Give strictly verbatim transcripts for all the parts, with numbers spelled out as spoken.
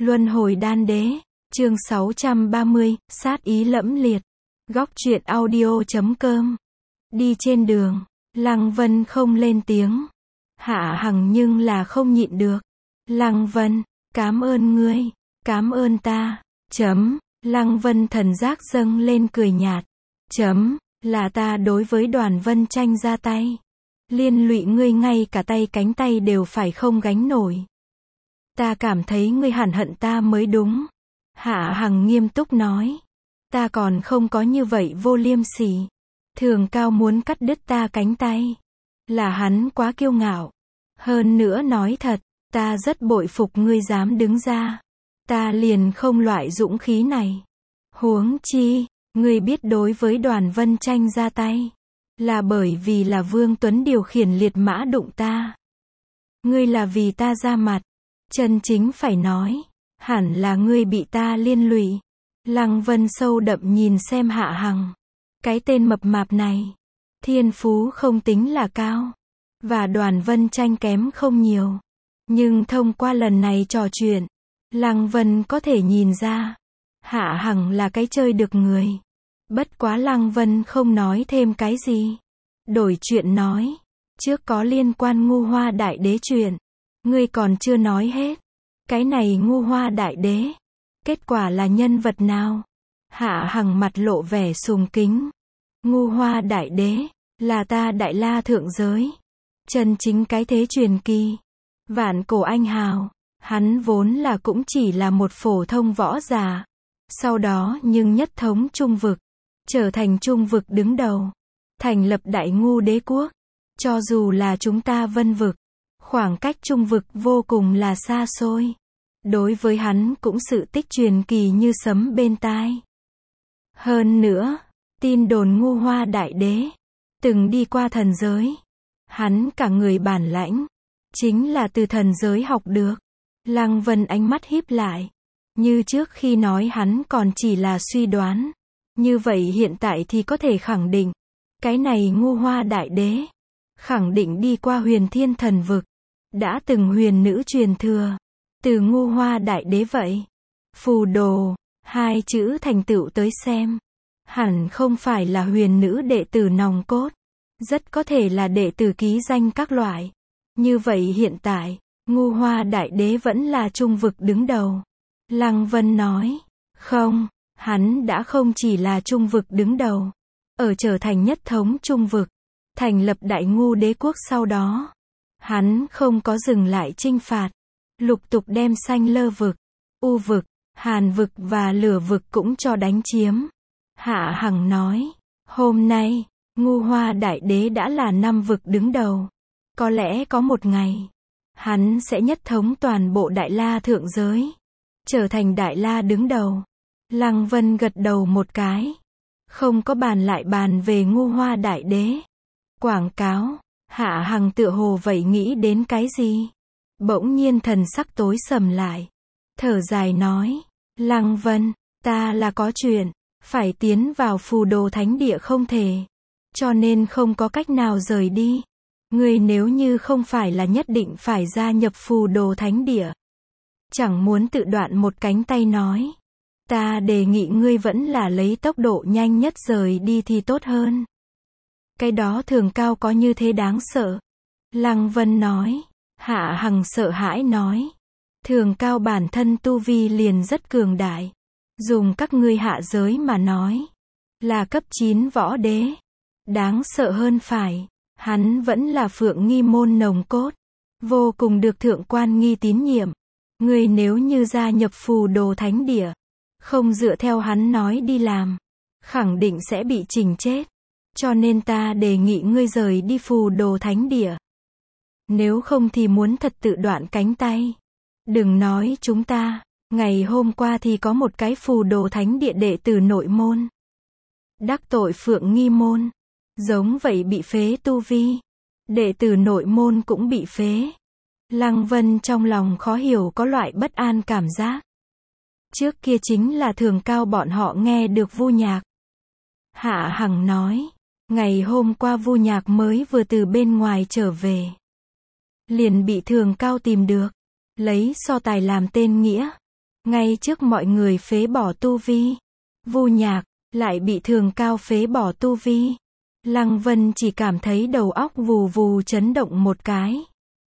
Luân hồi đan đế, chương sáu trăm ba mươi, sát ý lẫm liệt. Góc truyện audio chấm com. Đi trên đường, Lăng Vân không lên tiếng. Hạ Hằng nhưng là không nhịn được. Lăng Vân, cám ơn ngươi, cám ơn ta. Chấm, Lăng Vân thần giác dâng lên cười nhạt. Chấm, là ta đối với Đoàn Vân Tranh ra tay. Liên lụy ngươi ngay cả tay cánh tay đều phải không gánh nổi. Ta cảm thấy ngươi hẳn hận ta mới đúng. Hạ Hằng nghiêm túc nói. Ta còn không có như vậy vô liêm sỉ. Thường Cao muốn cắt đứt ta cánh tay. Là hắn quá kiêu ngạo. Hơn nữa nói thật, ta rất bội phục ngươi dám đứng ra. Ta liền không loại dũng khí này. Huống chi, ngươi biết đối với Đoàn Vân Tranh ra tay. Là bởi vì là Vương Tuấn điều khiển liệt mã đụng ta. Ngươi là vì ta ra mặt. Chân chính phải nói, hẳn là ngươi bị ta liên lụy. Lăng Vân sâu đậm nhìn xem Hạ Hằng. Cái tên mập mạp này, thiên phú không tính là cao, và Đoàn Vân Tranh kém không nhiều. Nhưng thông qua lần này trò chuyện, Lăng Vân có thể nhìn ra, Hạ Hằng là cái chơi được người. Bất quá Lăng Vân không nói thêm cái gì. Đổi chuyện nói, trước có liên quan Ngu Hoa Đại Đế chuyện. Ngươi còn chưa nói hết. Cái này Ngu Hoa Đại Đế, kết quả là nhân vật nào? Hạ Hằng mặt lộ vẻ sùng kính. Ngu Hoa Đại Đế, là ta Đại La thượng giới. Chân chính cái thế truyền kỳ. Vạn cổ anh hào. Hắn vốn là cũng chỉ là một phổ thông võ giả. Sau đó nhưng nhất thống trung vực. Trở thành trung vực đứng đầu. Thành lập Đại Ngu Đế quốc. Cho dù là chúng ta Vân vực, khoảng cách trung vực vô cùng là xa xôi. Đối với hắn cũng sự tích truyền kỳ như sấm bên tai. Hơn nữa, tin đồn Ngu Hoa Đại Đế từng đi qua thần giới. Hắn cả người bản lãnh, chính là từ thần giới học được. Lăng Vân ánh mắt híp lại. Như trước khi nói hắn còn chỉ là suy đoán. Như vậy hiện tại thì có thể khẳng định. Cái này Ngu Hoa Đại Đế khẳng định đi qua Huyền Thiên thần vực. Đã từng huyền nữ truyền thừa. Từ Ngu Hoa Đại Đế vậy. Phù đồ, hai chữ thành tựu tới xem. Hẳn không phải là huyền nữ đệ tử nòng cốt. Rất có thể là đệ tử ký danh các loại. Như vậy hiện tại, Ngu Hoa Đại Đế vẫn là trung vực đứng đầu. Lăng Vân nói, không, hắn đã không chỉ là trung vực đứng đầu. Ở trở thành nhất thống trung vực, thành lập Đại Ngu Đế quốc sau đó. Hắn không có dừng lại chinh phạt. Lục tục đem Xanh Lơ vực, U vực, Hàn vực và Lửa vực cũng cho đánh chiếm. Hạ Hằng nói, hôm nay, Ngu Hoa Đại Đế đã là năm vực đứng đầu. Có lẽ có một ngày, hắn sẽ nhất thống toàn bộ Đại La thượng giới. Trở thành Đại La đứng đầu. Lăng Vân gật đầu một cái. Không có bàn lại bàn về Ngu Hoa Đại Đế. Quảng cáo, Hạ Hằng tựa hồ vậy nghĩ đến cái gì? Bỗng nhiên thần sắc tối sầm lại. Thở dài nói, Lăng Vân, ta là có chuyện, phải tiến vào Phù Đồ Thánh Địa không thể. Cho nên không có cách nào rời đi. Ngươi nếu như không phải là nhất định phải gia nhập Phù Đồ Thánh Địa. Chẳng muốn tự đoạn một cánh tay nói. Ta đề nghị ngươi vẫn là lấy tốc độ nhanh nhất rời đi thì tốt hơn. Cái đó Thường Cao có như thế đáng sợ. Lăng Vân nói. Hạ Hằng sợ hãi nói. Thường Cao bản thân tu vi liền rất cường đại. Dùng các ngươi hạ giới mà nói. Là cấp chín võ đế. Đáng sợ hơn phải. Hắn vẫn là Phượng Nghi môn nồng cốt. Vô cùng được Thượng Quan Nghi tín nhiệm. Ngươi nếu như gia nhập Phù Đồ Thánh Địa. Không dựa theo hắn nói đi làm. Khẳng định sẽ bị chỉnh chết. Cho nên ta đề nghị ngươi rời đi Phù Đồ Thánh Địa. Nếu không thì muốn thật tự đoạn cánh tay. Đừng nói chúng ta. Ngày hôm qua thì có một cái Phù Đồ Thánh Địa đệ tử nội môn. Đắc tội Phượng Nghi môn. Giống vậy bị phế tu vi. Đệ tử nội môn cũng bị phế. Lăng Vân trong lòng khó hiểu có loại bất an cảm giác. Trước kia chính là Thường Cao bọn họ nghe được Vu Nhạc. Hạ Hằng nói. Ngày hôm qua Vu Nhạc mới vừa từ bên ngoài trở về. Liền bị Thường Cao tìm được. Lấy so tài làm tên nghĩa. ngay trước mọi người phế bỏ tu vi. Vu Nhạc, lại bị Thường Cao phế bỏ tu vi. Lăng Vân chỉ cảm thấy đầu óc vù vù chấn động một cái.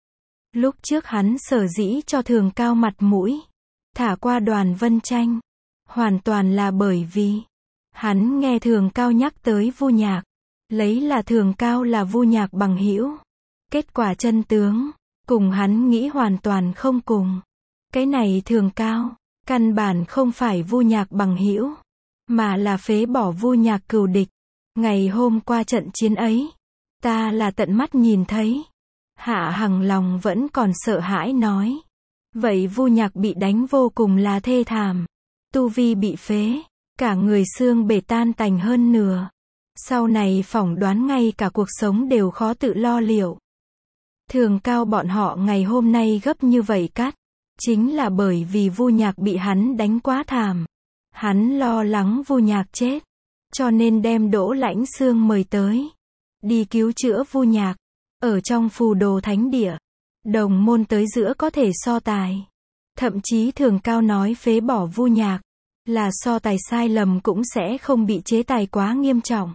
Lúc trước hắn sở dĩ cho Thường Cao mặt mũi, thả qua Đoàn Vân Tranh, hoàn toàn là bởi vì hắn nghe Thường Cao nhắc tới Vu Nhạc, lấy là Thường Cao là Vu Nhạc bằng hữu. Kết quả chân tướng, cùng hắn nghĩ hoàn toàn không cùng. Cái này Thường Cao, căn bản không phải Vu Nhạc bằng hữu, mà là phế bỏ Vu Nhạc cừu địch. Ngày hôm qua trận chiến ấy, ta là tận mắt nhìn thấy. Hạ Hằng lòng vẫn còn sợ hãi nói. Vậy Vu Nhạc bị đánh vô cùng là thê thảm. Tu vi bị phế, cả người xương bể tan tành hơn nửa. Sau này phỏng đoán ngay cả cuộc sống đều khó tự lo liệu. Thường Cao bọn họ ngày hôm nay gấp như vậy cắt, chính là bởi vì Vu Nhạc bị hắn đánh quá thảm. Hắn lo lắng Vu Nhạc chết, cho nên đem Đỗ Lãnh Xương mời tới, đi cứu chữa Vu Nhạc. Ở trong Phù Đồ Thánh Địa, đồng môn tới giữa có thể so tài. Thậm chí Thường Cao nói phế bỏ Vu Nhạc, là so tài sai lầm cũng sẽ không bị chế tài quá nghiêm trọng.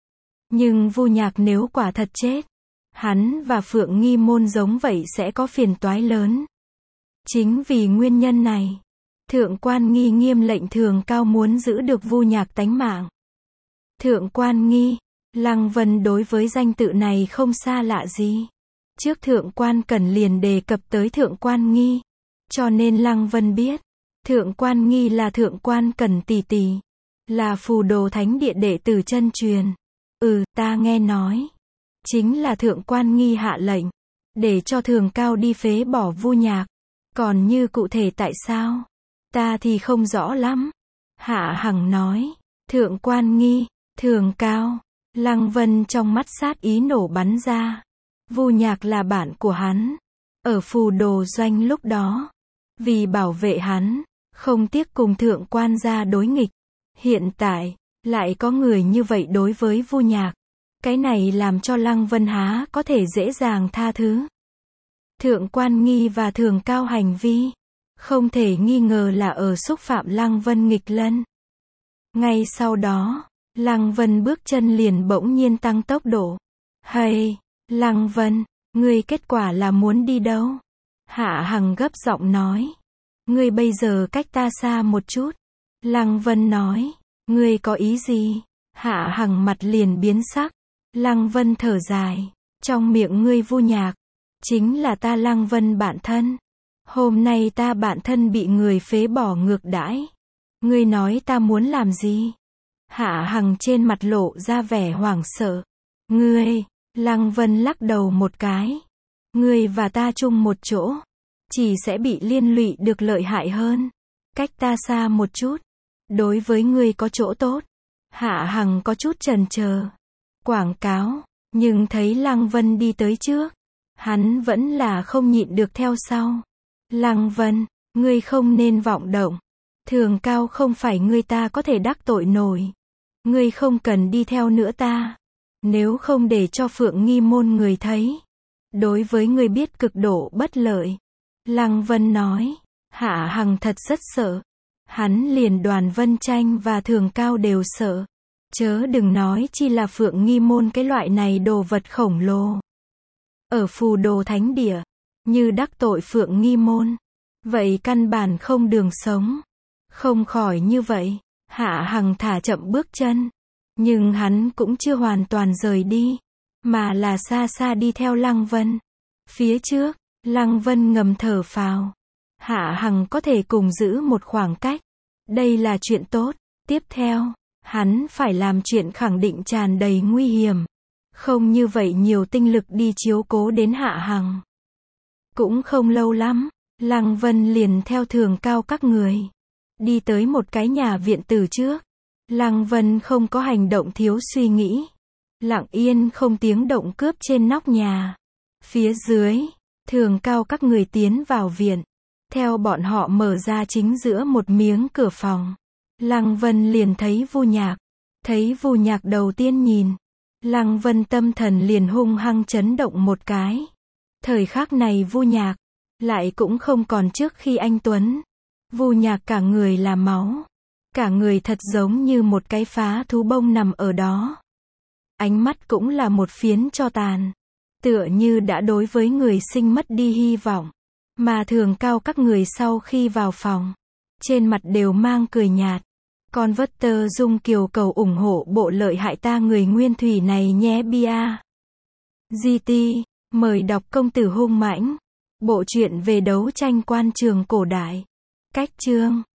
Nhưng Vu Nhạc nếu quả thật chết, hắn và Phượng Nghi Môn giống vậy sẽ có phiền toái lớn. Chính vì nguyên nhân này, Thượng Quan Nghi nghiêm lệnh Thường Cao muốn giữ được Vu Nhạc tánh mạng. Thượng Quan Nghi, Lăng Vân đối với danh tự này không xa lạ gì. Trước Thượng Quan Cẩn liền đề cập tới Thượng Quan Nghi, cho nên Lăng Vân biết, Thượng Quan Nghi là Thượng Quan Cẩn tỷ tỷ, là Phù Đồ Thánh Địa đệ tử chân truyền. Ừ, ta nghe nói, chính là Thượng Quan Nghi hạ lệnh, để cho Thường Cao đi phế bỏ Vu Nhạc. Còn như cụ thể tại sao, ta thì không rõ lắm. Hạ Hằng nói, Thượng Quan Nghi, Thường Cao. Lăng Vân trong mắt sát ý nổ bắn ra. Vu Nhạc là bạn của hắn, ở Phù Đồ Doanh lúc đó, vì bảo vệ hắn, không tiếc cùng Thượng Quan gia đối nghịch. Hiện tại, lại có người như vậy đối với Vu Nhạc. Cái này làm cho Lăng Vân há có thể dễ dàng tha thứ. Thượng Quan Nghi và Thường Cao hành vi, không thể nghi ngờ là ở xúc phạm Lăng Vân nghịch lân. Ngay sau đó, Lăng Vân bước chân liền bỗng nhiên tăng tốc độ. Hay, Lăng Vân, ngươi kết quả là muốn đi đâu? Hạ Hằng gấp giọng nói. Ngươi bây giờ cách ta xa một chút. Lăng Vân nói, ngươi có ý gì? Hạ Hằng mặt liền biến sắc. Lăng Vân thở dài, trong miệng ngươi Vu Nhạc, chính là ta Lăng Vân bạn thân. Hôm nay ta bạn thân bị người phế bỏ ngược đãi. Ngươi nói ta muốn làm gì? Hạ Hằng trên mặt lộ ra vẻ hoảng sợ. Ngươi, Lăng Vân lắc đầu một cái. Ngươi và ta chung một chỗ, chỉ sẽ bị liên lụy được lợi hại hơn. Cách ta xa một chút, đối với ngươi có chỗ tốt. Hạ Hằng có chút chần chờ. Quảng cáo, nhưng thấy Lăng Vân đi tới trước, hắn vẫn là không nhịn được theo sau. Lăng Vân, ngươi không nên vọng động. Thường Cao không phải ngươi ta có thể đắc tội nổi. Ngươi không cần đi theo nữa ta. Nếu không để cho Phượng Nghi Môn người thấy, đối với ngươi biết cực độ bất lợi. Lăng Vân nói. Hạ Hằng thật rất sợ. Hắn liền Đoàn Vân Tranh và Thường Cao đều sợ. Chớ đừng nói chi là Phượng Nghi Môn cái loại này đồ vật khổng lồ. Ở Phù Đồ Thánh Địa, như đắc tội Phượng Nghi Môn, vậy căn bản không đường sống. Không khỏi như vậy, Hạ Hằng thả chậm bước chân. Nhưng hắn cũng chưa hoàn toàn rời đi, mà là xa xa đi theo Lăng Vân. Phía trước, Lăng Vân ngầm thở phào. Hạ Hằng có thể cùng giữ một khoảng cách. Đây là chuyện tốt. Tiếp theo, hắn phải làm chuyện khẳng định tràn đầy nguy hiểm. Không như vậy nhiều tinh lực đi chiếu cố đến Hạ Hằng. Cũng không lâu lắm, Lăng Vân liền theo Thường Cao các người, đi tới một cái nhà viện tử trước. Lăng Vân không có hành động thiếu suy nghĩ, lặng yên không tiếng động cướp trên nóc nhà. Phía dưới, Thường Cao các người tiến vào viện, theo bọn họ mở ra chính giữa một miếng cửa phòng. Lăng Vân liền thấy Vu Nhạc. Thấy Vu Nhạc đầu tiên nhìn, Lăng Vân tâm thần liền hung hăng chấn động một cái. Thời khắc này Vu Nhạc lại cũng không còn trước khi anh tuấn. Vu Nhạc cả người là máu. Cả người thật giống như một cái phá thú bông nằm ở đó. Ánh mắt cũng là một phiến tro tàn. Tựa như đã đối với người sinh mất đi hy vọng. Mà thường cao các người sau khi vào phòng. Trên mặt đều mang cười nhạt. Con vất tơ Dung Kiều cầu ủng hộ bộ lợi hại ta người nguyên thủy này nhé bia. giê tê, mời đọc Công tử hung mãnh. Bộ truyện về đấu tranh quan trường cổ đại. Cách chương